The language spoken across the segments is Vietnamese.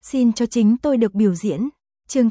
Xin cho chính tôi được biểu diễn. Chương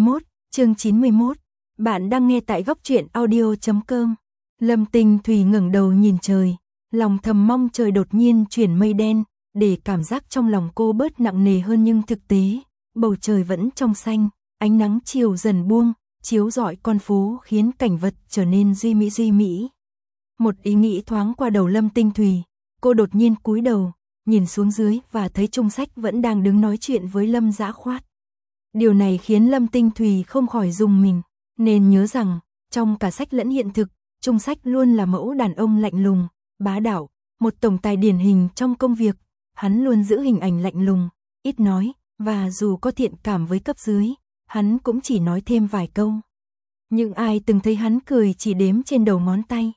91. Bạn đang nghe tại góc truyện audio.com. Lâm Tinh Thủy ngẩng đầu nhìn trời, lòng thầm mong trời đột nhiên chuyển mây đen, để cảm giác trong lòng cô bớt nặng nề hơn, nhưng thực tế, bầu trời vẫn trong xanh, ánh nắng chiều dần buông, chiếu rọi con phố khiến cảnh vật trở nên duy mỹ. Một ý nghĩ thoáng qua đầu Lâm Tinh Thủy, cô đột nhiên cúi đầu, nhìn xuống dưới và thấy Trung Sách vẫn đang đứng nói chuyện với Lâm Dã Khoát. Điều này khiến Lâm Tinh Thủy không khỏi rùng mình, nên nhớ rằng, trong cả sách lẫn hiện thực, Trung Sách luôn là mẫu đàn ông lạnh lùng, bá đạo, một tổng tài điển hình trong công việc, hắn luôn giữ hình ảnh lạnh lùng, ít nói, và dù có thiện cảm với cấp dưới, hắn cũng chỉ nói thêm vài câu. Nhưng ai từng thấy hắn cười chỉ đếm trên đầu ngón tay.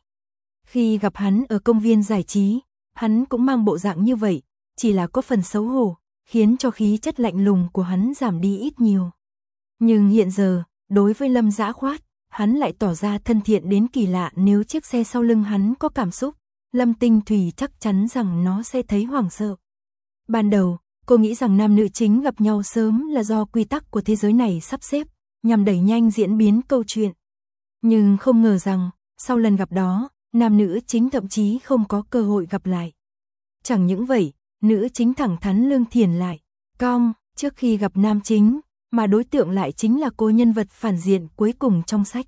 Khi gặp hắn ở công viên giải trí, hắn cũng mang bộ dạng như vậy, chỉ là có phần xấu hổ, khiến cho khí chất lạnh lùng của hắn giảm đi ít nhiều. Nhưng hiện giờ, đối với Lâm Dã Khoát, hắn lại tỏ ra thân thiện đến kỳ lạ. Nếu chiếc xe sau lưng hắn có cảm xúc, Lâm Tinh Thủy chắc chắn rằng nó sẽ thấy hoảng sợ. Ban đầu, cô nghĩ rằng nam nữ chính gặp nhau sớm là do quy tắc của thế giới này sắp xếp, nhằm đẩy nhanh diễn biến câu chuyện. Nhưng không ngờ rằng, sau lần gặp đó, nam nữ chính thậm chí không có cơ hội gặp lại. Chẳng những vậy, nữ chính thẳng thắn lương thiển lại, cong, trước khi gặp nam chính, mà đối tượng lại chính là cô nhân vật phản diện cuối cùng trong sách.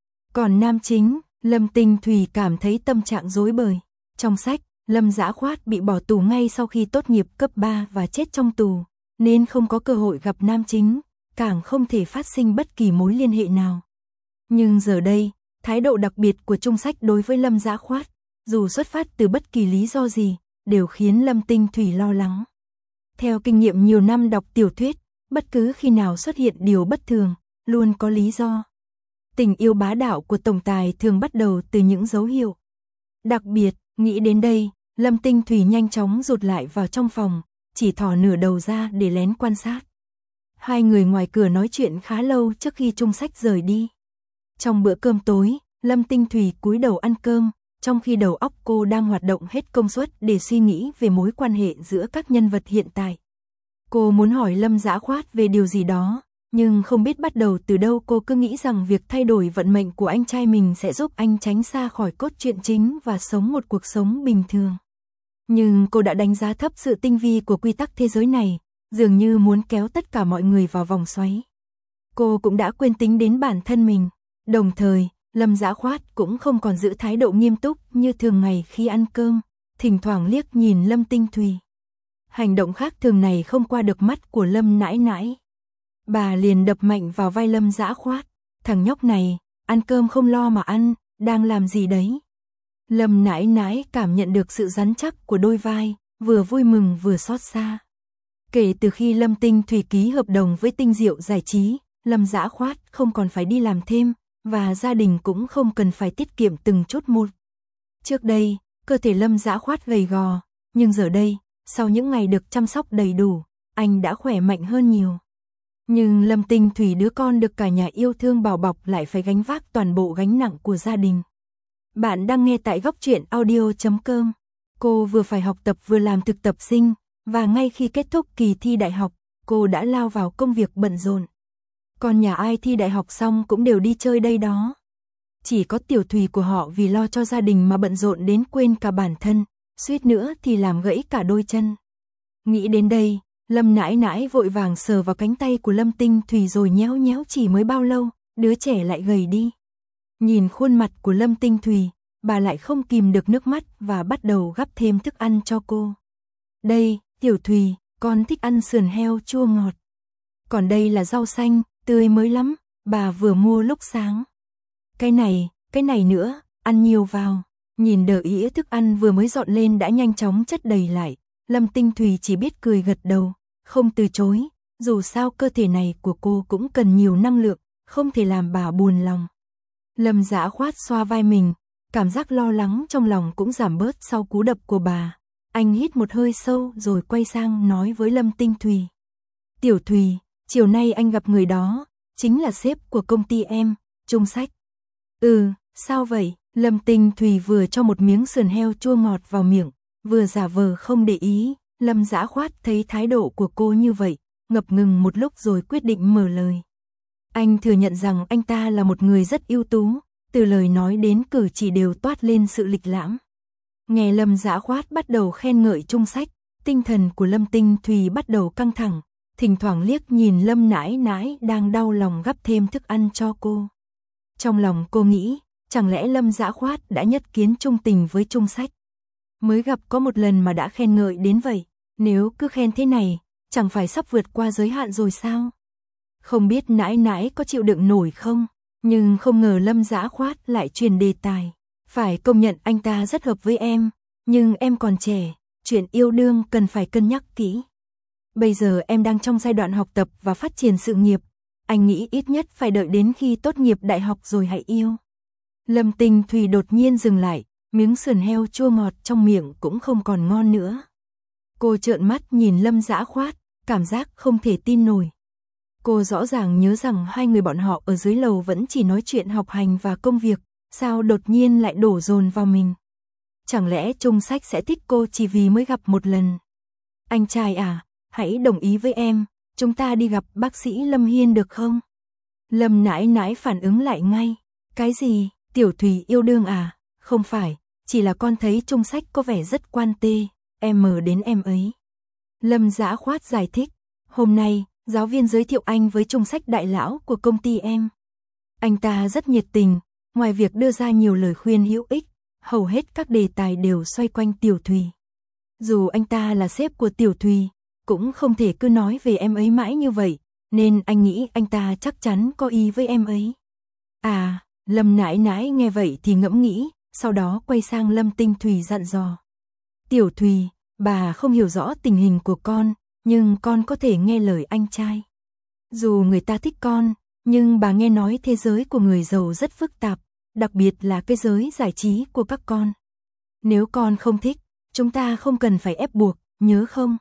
Còn nam chính, Lâm Tinh Thủy cảm thấy tâm trạng rối bời. Trong sách, Lâm Dã Khoát bị bỏ tù ngay sau khi tốt nghiệp cấp 3 và chết trong tù, nên không có cơ hội gặp nam chính, càng không thể phát sinh bất kỳ mối liên hệ nào. Nhưng giờ đây, thái độ đặc biệt của Trung Sách đối với Lâm Dã Khoát, dù xuất phát từ bất kỳ lý do gì, đều khiến Lâm Tinh Thủy lo lắng. Theo kinh nghiệm nhiều năm đọc tiểu thuyết, bất cứ khi nào xuất hiện điều bất thường, luôn có lý do. Tình yêu bá đạo của tổng tài thường bắt đầu từ những dấu hiệu đặc biệt. Nghĩ đến đây, Lâm Tinh Thủy nhanh chóng rụt lại vào trong phòng, chỉ thò nửa đầu ra để lén quan sát. Hai người ngoài cửa nói chuyện khá lâu trước khi Trung Sách rời đi. Trong bữa cơm tối, Lâm Tinh Thủy cúi đầu ăn cơm, trong khi đầu óc cô đang hoạt động hết công suất để suy nghĩ về mối quan hệ giữa các nhân vật hiện tại. Cô muốn hỏi Lâm Dã Khoát về điều gì đó, nhưng không biết bắt đầu từ đâu. Cô cứ nghĩ rằng việc thay đổi vận mệnh của anh trai mình sẽ giúp anh tránh xa khỏi cốt truyện chính và sống một cuộc sống bình thường. Nhưng cô đã đánh giá thấp sự tinh vi của quy tắc thế giới này, dường như muốn kéo tất cả mọi người vào vòng xoáy. Cô cũng đã quên tính đến bản thân mình. Đồng thời, Lâm Dã Khoát cũng không còn giữ thái độ nghiêm túc như thường ngày khi ăn cơm, thỉnh thoảng liếc nhìn Lâm Tinh Thủy. Hành động khác thường này không qua được mắt của Lâm nãi nãi. Bà liền đập mạnh vào vai Lâm Dã Khoát. Thằng nhóc này, ăn cơm không lo mà ăn, đang làm gì đấy? Lâm nãi nãi cảm nhận được sự rắn chắc của đôi vai, vừa vui mừng vừa xót xa. Kể từ khi Lâm Tinh Thủy ký hợp đồng với Tinh Diệu Giải Trí, Lâm Dã Khoát không còn phải đi làm thêm, và gia đình cũng không cần phải tiết kiệm từng chút một. Trước đây, cơ thể Lâm Dã Khoát gầy gò, nhưng giờ đây, sau những ngày được chăm sóc đầy đủ, anh đã khỏe mạnh hơn nhiều. Nhưng Lâm Tinh Thủy, đứa con được cả nhà yêu thương bảo bọc, lại phải gánh vác toàn bộ gánh nặng của gia đình. Bạn đang nghe tại góc truyện audio.com. Cô vừa phải học tập vừa làm thực tập sinh, và ngay khi kết thúc kỳ thi đại học, cô đã lao vào công việc bận rộn. Còn nhà ai thi đại học xong cũng đều đi chơi đây đó. Chỉ có Tiểu Thùy của họ vì lo cho gia đình mà bận rộn đến quên cả bản thân, suýt nữa thì làm gãy cả đôi chân. Nghĩ đến đây, Lâm nãi nãi vội vàng sờ vào cánh tay của Lâm Tinh Thủy rồi nhéo nhéo. Chỉ mới bao lâu, đứa trẻ lại gầy đi. Nhìn khuôn mặt của Lâm Tinh Thủy, bà lại không kìm được nước mắt và bắt đầu gắp thêm thức ăn cho cô. Đây, Tiểu Thùy, con thích ăn sườn heo chua ngọt. Còn đây là rau xanh, tươi mới lắm, bà vừa mua lúc sáng. Cái này nữa, ăn nhiều vào. Nhìn đỡ ĩa thức ăn vừa mới dọn lên đã nhanh chóng chất đầy lại, Lâm Tinh Thủy chỉ biết cười gật đầu, không từ chối, dù sao cơ thể này của cô cũng cần nhiều năng lượng, không thể làm bà buồn lòng. Lâm Dã Khoát xoa vai mình, cảm giác lo lắng trong lòng cũng giảm bớt sau cú đập của bà. Anh hít một hơi sâu rồi quay sang nói với Lâm Tinh Thủy. Tiểu Thùy, chiều nay anh gặp người đó, chính là sếp của công ty em, Trung Sách. Sao vậy? Lâm Tinh Thủy vừa cho một miếng sườn heo chua ngọt vào miệng, vừa giả vờ không để ý. Lâm Dã Khoát thấy thái độ của cô như vậy, ngập ngừng một lúc rồi quyết định mở lời. Anh thừa nhận rằng anh ta là một người rất ưu tú, từ lời nói đến cử chỉ đều toát lên sự lịch lãm. Nghe Lâm Dã Khoát bắt đầu khen ngợi Trung Sách, tinh thần của Lâm Tinh Thùy bắt đầu căng thẳng, thỉnh thoảng liếc nhìn Lâm Nãi Nãi đang đau lòng gắp thêm thức ăn cho cô. Trong lòng cô nghĩ, chẳng lẽ Lâm Dã Khoát đã nhất kiến trung tình với Trung Sách? Mới gặp có một lần mà đã khen ngợi đến vậy, nếu cứ khen thế này, chẳng phải sắp vượt qua giới hạn rồi sao? Không biết Nãi Nãi có chịu đựng nổi không, nhưng không ngờ Lâm Dã Khoát lại truyền đề tài. Phải công nhận anh ta rất hợp với em, nhưng em còn trẻ, chuyện yêu đương cần phải cân nhắc kỹ. Bây giờ em đang trong giai đoạn học tập và phát triển sự nghiệp, anh nghĩ ít nhất phải đợi đến khi tốt nghiệp đại học rồi hãy yêu. Lâm Tinh Thùy đột nhiên dừng lại, miếng sườn heo chua ngọt trong miệng cũng không còn ngon nữa. Cô trợn mắt nhìn Lâm Dã Khoát, cảm giác không thể tin nổi. Cô rõ ràng nhớ rằng hai người bọn họ ở dưới lầu vẫn chỉ nói chuyện học hành và công việc, sao đột nhiên lại đổ dồn vào mình. Chẳng lẽ Trung Sách sẽ thích cô chỉ vì mới gặp một lần? Anh trai à, hãy đồng ý với em, chúng ta đi gặp bác sĩ Lâm Hiên được không? Lâm Nãi Nãi phản ứng lại ngay. Cái gì, Tiểu Thùy yêu đương à? Không phải, chỉ là con thấy Trung Sách có vẻ rất quan tê, em mờ đến em ấy. Lâm Dã Khoát giải thích, hôm nay, giáo viên giới thiệu anh với Trung Sách đại lão của công ty em. Anh ta rất nhiệt tình, ngoài việc đưa ra nhiều lời khuyên hữu ích, hầu hết các đề tài đều xoay quanh Tiểu Thùy. Dù anh ta là sếp của Tiểu Thùy, cũng không thể cứ nói về em ấy mãi như vậy, nên anh nghĩ anh ta chắc chắn có ý với em ấy. À, Lâm Nãi Nãi nghe vậy thì ngẫm nghĩ, sau đó quay sang Lâm Tinh Thùy dặn dò. Tiểu Thùy, bà không hiểu rõ tình hình của con, nhưng con có thể nghe lời anh trai. Dù người ta thích con, nhưng bà nghe nói thế giới của người giàu rất phức tạp, đặc biệt là cái giới giải trí của các con. Nếu con không thích, chúng ta không cần phải ép buộc, nhớ không?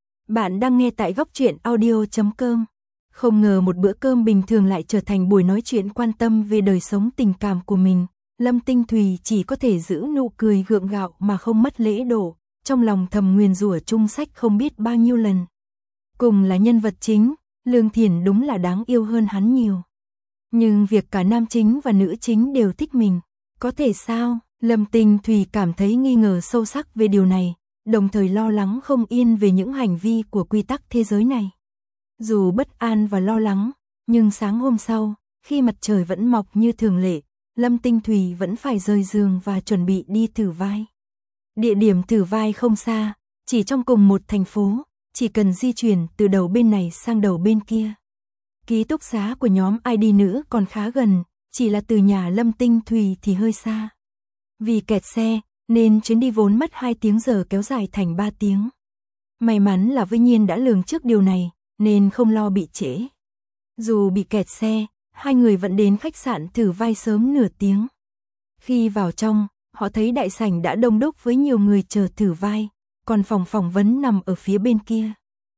Bạn đang nghe tại Góc Truyện Audio.com. Không ngờ một bữa cơm bình thường lại trở thành buổi nói chuyện quan tâm về đời sống tình cảm của mình. Lâm Tinh Thùy chỉ có thể giữ nụ cười gượng gạo mà không mất lễ độ, trong lòng thầm nguyền rủa Trung Sách không biết bao nhiêu lần. Cùng là nhân vật chính, Lương Thiển đúng là đáng yêu hơn hắn nhiều. Nhưng việc cả nam chính và nữ chính đều thích mình, có thể sao? Lâm Tinh Thùy cảm thấy nghi ngờ sâu sắc về điều này, đồng thời lo lắng không yên về những hành vi của quy tắc thế giới này. Dù bất an và lo lắng, nhưng sáng hôm sau, khi mặt trời vẫn mọc như thường lệ, Lâm Tinh Thùy vẫn phải rời giường và chuẩn bị đi thử vai. Địa điểm thử vai không xa, chỉ trong cùng một thành phố, chỉ cần di chuyển từ đầu bên này sang đầu bên kia. Ký túc xá của nhóm ID nữ còn khá gần, chỉ là từ nhà Lâm Tinh Thùy thì hơi xa. Vì kẹt xe, nên chuyến đi vốn mất 2 tiếng giờ kéo dài thành 3 tiếng. May mắn là Vinh Nhiên đã lường trước điều này, nên không lo bị trễ. Dù bị kẹt xe, hai người vẫn đến khách sạn thử vai sớm nửa tiếng. Khi vào trong, họ thấy đại sảnh đã đông đúc với nhiều người chờ thử vai, còn phòng phỏng vấn nằm ở phía bên kia.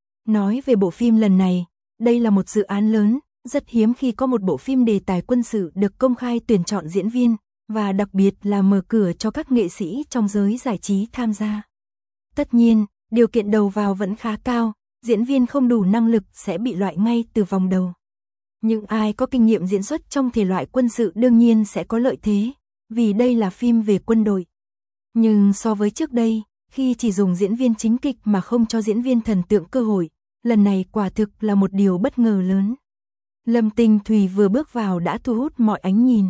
Nói về bộ phim lần này, đây là một dự án lớn, rất hiếm khi có một bộ phim đề tài quân sự được công khai tuyển chọn diễn viên, và đặc biệt là mở cửa cho các nghệ sĩ trong giới giải trí tham gia. Tất nhiên, điều kiện đầu vào vẫn khá cao, diễn viên không đủ năng lực sẽ bị loại ngay từ vòng đầu. Những ai có kinh nghiệm diễn xuất trong thể loại quân sự đương nhiên sẽ có lợi thế, vì đây là phim về quân đội. Nhưng so với trước đây, khi chỉ dùng diễn viên chính kịch mà không cho diễn viên thần tượng cơ hội, lần này quả thực là một điều bất ngờ lớn. Lâm Tinh Thùy vừa bước vào đã thu hút mọi ánh nhìn.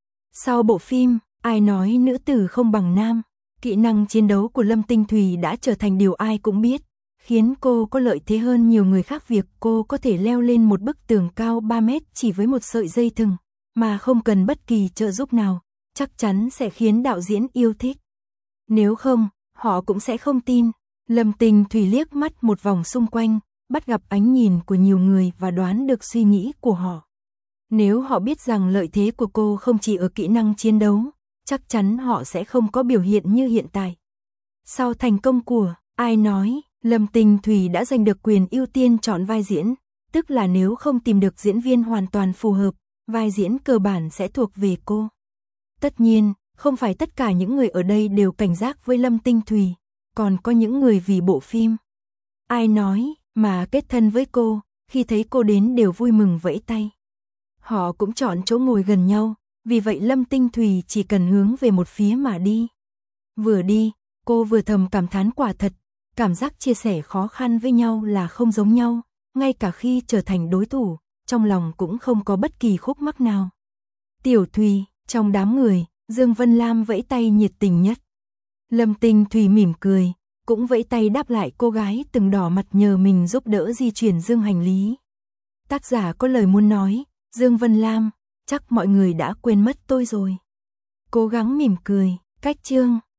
Sau bộ phim, ai nói nữ tử không bằng nam, kỹ năng chiến đấu của Lâm Tinh Thùy đã trở thành điều ai cũng biết, khiến cô có lợi thế hơn nhiều người khác việc cô có thể leo lên một bức tường cao 3 mét chỉ với một sợi dây thừng, mà không cần bất kỳ trợ giúp nào, chắc chắn sẽ khiến đạo diễn yêu thích. Nếu không, họ cũng sẽ không tin. Lâm Tinh Thùy liếc mắt một vòng xung quanh, bắt gặp ánh nhìn của nhiều người và đoán được suy nghĩ của họ. Nếu họ biết rằng lợi thế của cô không chỉ ở kỹ năng chiến đấu, chắc chắn họ sẽ không có biểu hiện như hiện tại. Sau thành công của Ai Nói, Lâm Tinh Thùy đã giành được quyền ưu tiên chọn vai diễn, tức là nếu không tìm được diễn viên hoàn toàn phù hợp, vai diễn cơ bản sẽ thuộc về cô. Tất nhiên, không phải tất cả những người ở đây đều cảnh giác với Lâm Tinh Thùy, còn có những người vì bộ phim Ai Nói mà kết thân với cô, khi thấy cô đến đều vui mừng vẫy tay. Họ cũng chọn chỗ ngồi gần nhau, vì vậy Lâm Tinh Thùy chỉ cần hướng về một phía mà đi. Vừa đi, cô vừa thầm cảm thán quả thật, cảm giác chia sẻ khó khăn với nhau là không giống nhau, ngay cả khi trở thành đối thủ, trong lòng cũng không có bất kỳ khúc mắc nào. Tiểu Thùy, trong đám người, Dương Vân Lam vẫy tay nhiệt tình nhất. Lâm Tinh Thùy mỉm cười, cũng vẫy tay đáp lại cô gái từng đỏ mặt nhờ mình giúp đỡ di chuyển dương hành lý. Tác giả có lời muốn nói, Dương Vân Lam, chắc mọi người đã quên mất tôi rồi. Cố gắng mỉm cười, cách chương.